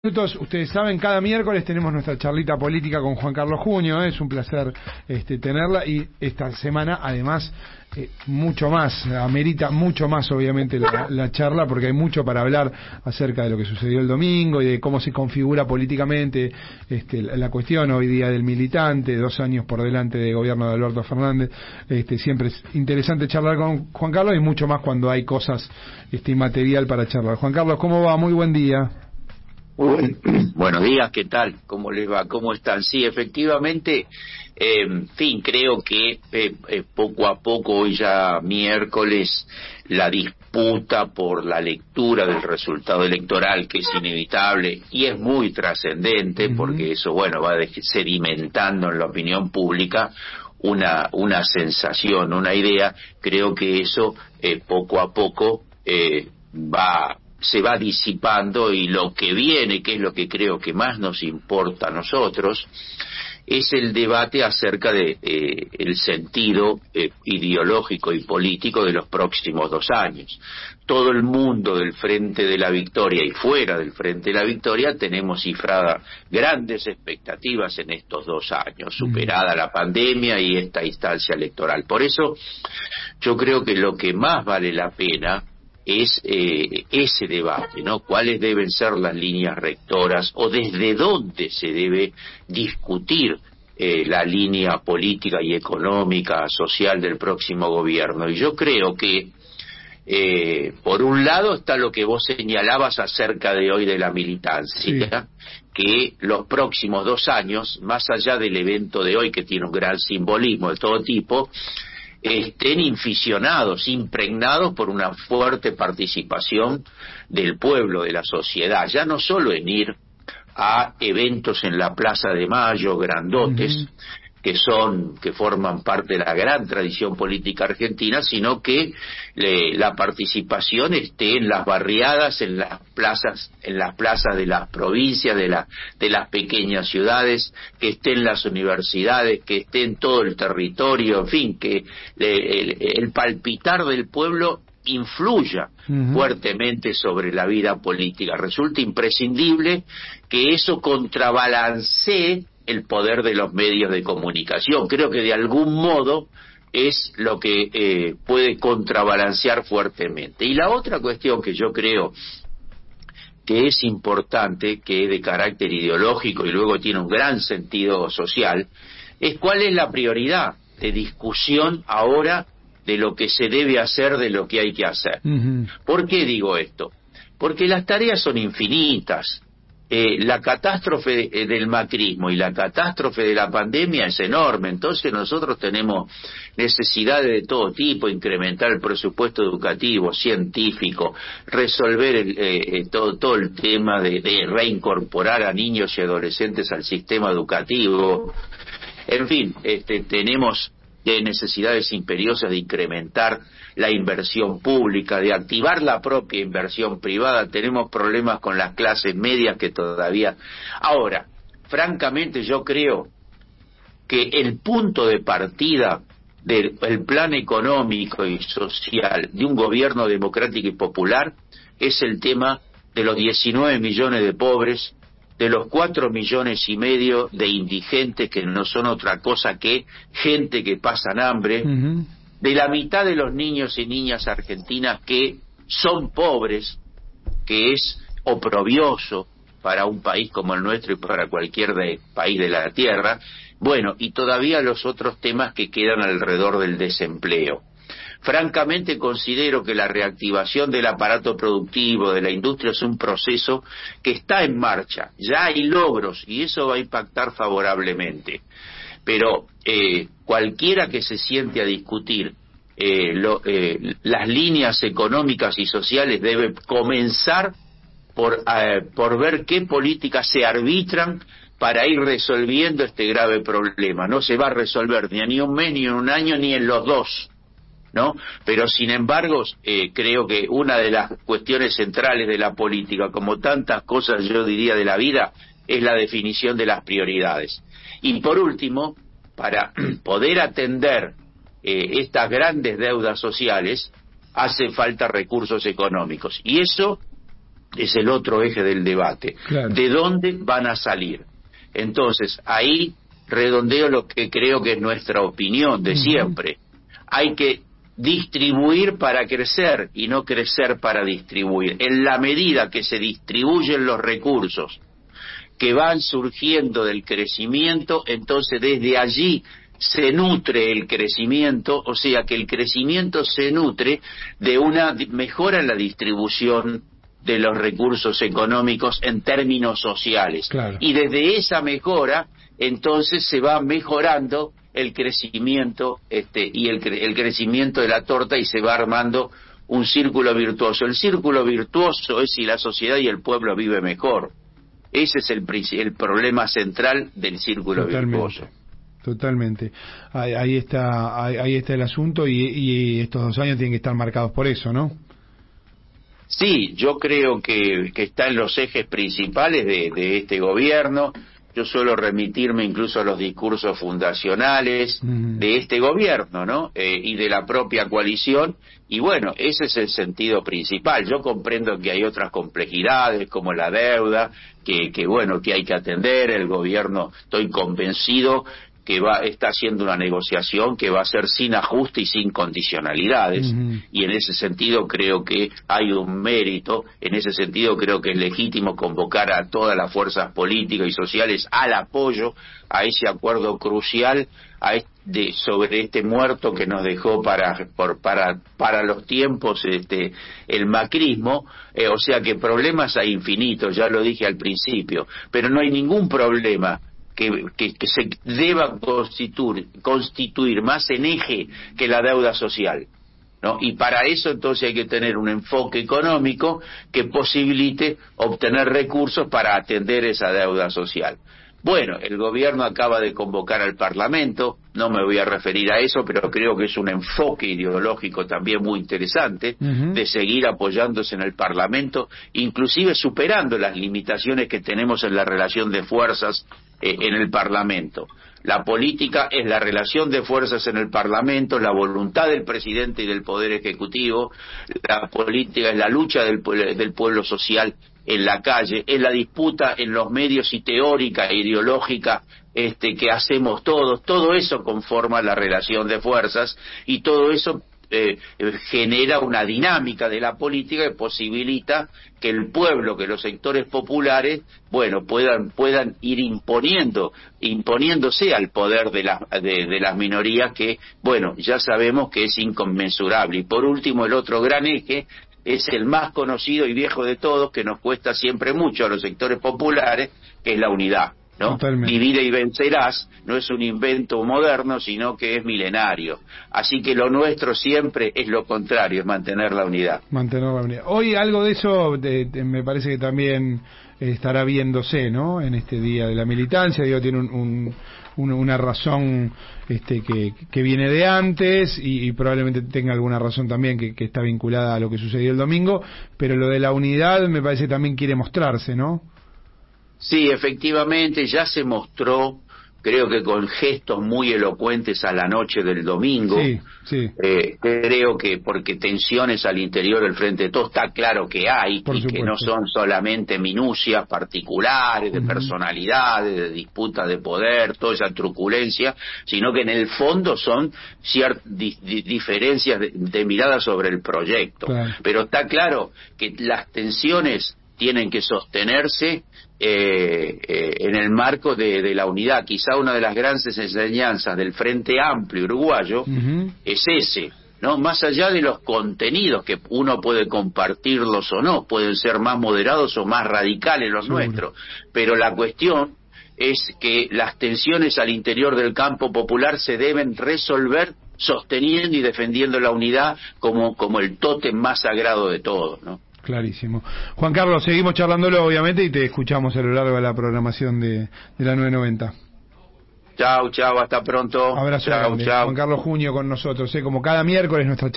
Minutos, ustedes saben, cada miércoles tenemos nuestra charlita política con Juan Carlos Junio, es un placer tenerla, y esta semana además mucho más, amerita mucho más obviamente la charla, porque hay mucho para hablar acerca de lo que sucedió el domingo y de cómo se configura políticamente la cuestión hoy día del militante, 2 años por delante de gobierno de Alberto Fernández. Siempre es interesante charlar con Juan Carlos, y mucho más cuando hay cosas inmaterial para charlar. Juan Carlos, ¿cómo va? Muy buen día. Buenos días, ¿qué tal? ¿Cómo les va? ¿Cómo están? Sí, efectivamente, creo que poco a poco, hoy ya miércoles, la disputa por la lectura del resultado electoral, que es inevitable y es muy trascendente, porque eso, va sedimentando en la opinión pública una sensación, una idea. Creo que eso poco a poco se va disipando, y lo que viene, que es lo que creo que más nos importa a nosotros, es el debate acerca de el sentido ideológico y político de los próximos 2 años. Todo el mundo del Frente de la Victoria y fuera del Frente de la Victoria tenemos cifradas grandes expectativas en estos 2 años, superada la pandemia y esta instancia electoral. Por eso yo creo que lo que más vale la pena es ese debate, ¿no? ¿Cuáles deben ser las líneas rectoras, o desde dónde se debe discutir la línea política y económica, social del próximo gobierno? Y yo creo que por un lado está lo que vos señalabas acerca de hoy de la militancia, que los próximos 2 años, más allá del evento de hoy, que tiene un gran simbolismo de todo tipo, estén inficionados, impregnados por una fuerte participación del pueblo, de la sociedad, ya no solo en ir a eventos en la Plaza de Mayo, grandotes, que forman parte de la gran tradición política argentina, sino que la participación esté en las barriadas, en las plazas de las provincias, de las pequeñas ciudades, que esté en las universidades, que esté en todo el territorio, en fin, que el palpitar del pueblo influya fuertemente sobre la vida política. Resulta imprescindible que eso contrabalancee el poder de los medios de comunicación. Creo que de algún modo es lo que puede contrabalancear fuertemente. Y la otra cuestión que yo creo que es importante, que es de carácter ideológico y luego tiene un gran sentido social, es cuál es la prioridad de discusión ahora de lo que se debe hacer, de lo que hay que hacer. ¿Por qué digo esto? Porque las tareas son infinitas. La catástrofe del macrismo y la catástrofe de la pandemia es enorme. Entonces nosotros tenemos necesidades de todo tipo: incrementar el presupuesto educativo, científico, resolver todo el tema de reincorporar a niños y adolescentes al sistema educativo. En fin, tenemos necesidades imperiosas de incrementar la inversión pública, de activar la propia inversión privada. Tenemos problemas con las clases medias que todavía... Ahora, francamente yo creo que el punto de partida del plan económico y social de un gobierno democrático y popular es el tema de los 19 millones de pobres, de los 4,5 millones de indigentes, que no son otra cosa que gente que pasan hambre, de la mitad de los niños y niñas argentinas que son pobres, que es oprobioso para un país como el nuestro y para cualquier país de la tierra. Y todavía los otros temas que quedan alrededor del desempleo. Francamente considero que la reactivación del aparato productivo, de la industria, es un proceso que está en marcha. Ya hay logros y eso va a impactar favorablemente. Pero cualquiera que se siente a discutir las líneas económicas y sociales debe comenzar por ver qué políticas se arbitran para ir resolviendo este grave problema. No se va a resolver ni en un mes, ni en un año, ni en los 2. ¿No? Pero sin embargo creo que una de las cuestiones centrales de la política, como tantas cosas yo diría de la vida, es la definición de las prioridades. Y por último, para poder atender estas grandes deudas sociales, hace falta recursos económicos, y eso es el otro eje del debate. Claro. ¿De dónde van a salir? Entonces, ahí redondeo lo que creo que es nuestra opinión de siempre. Hay que distribuir para crecer y no crecer para distribuir. En la medida que se distribuyen los recursos que van surgiendo del crecimiento, entonces desde allí se nutre el crecimiento, o sea que el crecimiento se nutre de una mejora en la distribución de los recursos económicos en términos sociales. Claro. Y desde esa mejora, entonces se va mejorando el crecimiento y el crecimiento de la torta, y se va armando un círculo virtuoso. El círculo virtuoso es si la sociedad y el pueblo vive mejor. Ese es el problema central del círculo virtuoso. Totalmente. Ahí está el asunto, y estos 2 años tienen que estar marcados por eso, ¿no? Sí, yo creo que está en los ejes principales de este gobierno. Yo suelo remitirme incluso a los discursos fundacionales de este gobierno, ¿no? Y de la propia coalición, y bueno, ese es el sentido principal. Yo comprendo que hay otras complejidades, como la deuda, que bueno, que hay que atender. El gobierno, estoy convencido que está haciendo una negociación que va a ser sin ajuste y sin condicionalidades, y en ese sentido creo que hay un mérito. En ese sentido creo que es legítimo convocar a todas las fuerzas políticas y sociales al apoyo a ese acuerdo crucial sobre este muerto que nos dejó para los tiempos el macrismo. O sea que problemas hay infinitos, ya lo dije al principio, pero no hay ningún problema que se deba constituir más en eje que la deuda social, ¿no? Y para eso entonces hay que tener un enfoque económico que posibilite obtener recursos para atender esa deuda social. Bueno, el gobierno acaba de convocar al Parlamento, no me voy a referir a eso, pero creo que es un enfoque ideológico también muy interesante, de seguir apoyándose en el Parlamento, inclusive superando las limitaciones que tenemos en la relación de fuerzas en el Parlamento. La política es la relación de fuerzas en el Parlamento, la voluntad del presidente y del Poder Ejecutivo. La política es la lucha del pueblo social en la calle, es la disputa en los medios y teórica e ideológica que hacemos todos. Todo eso conforma la relación de fuerzas, y todo eso genera una dinámica de la política que posibilita que el pueblo, que los sectores populares, bueno, puedan ir imponiéndose al poder de las minorías, que, bueno, ya sabemos que es inconmensurable. Y por último, el otro gran eje es el más conocido y viejo de todos, que nos cuesta siempre mucho a los sectores populares, que es la unidad, ¿no? Totalmente. Divide y vencerás no es un invento moderno, sino que es milenario. Así que lo nuestro siempre es lo contrario, es mantener la unidad. Hoy algo de eso me parece que también estará viéndose, ¿no? En este día de la militancia, tiene una razón que viene de antes, y probablemente tenga alguna razón también que está vinculada a lo que sucedió el domingo, pero lo de la unidad me parece que también quiere mostrarse, ¿no? Sí, efectivamente, ya se mostró, creo que con gestos muy elocuentes a la noche del domingo. Sí. Creo que porque tensiones al interior del Frente de Todos está claro que hay, Por y supuesto. que no son solamente minucias particulares de personalidades, de disputa de poder, toda esa truculencia, sino que en el fondo son ciertas diferencias de mirada sobre el proyecto. Claro. Pero está claro que las tensiones tienen que sostenerse en el marco de la unidad. Quizá una de las grandes enseñanzas del Frente Amplio uruguayo es ese, ¿no? Más allá de los contenidos, que uno puede compartirlos o no, pueden ser más moderados o más radicales los nuestros, pero la cuestión es que las tensiones al interior del campo popular se deben resolver sosteniendo y defendiendo la unidad como el tótem más sagrado de todos, ¿no? Clarísimo. Juan Carlos, seguimos charlándolo, obviamente, y te escuchamos a lo largo de la programación de la 990. Chau, hasta pronto. Abrazo grande. Juan Carlos Junio con nosotros, como cada miércoles nuestra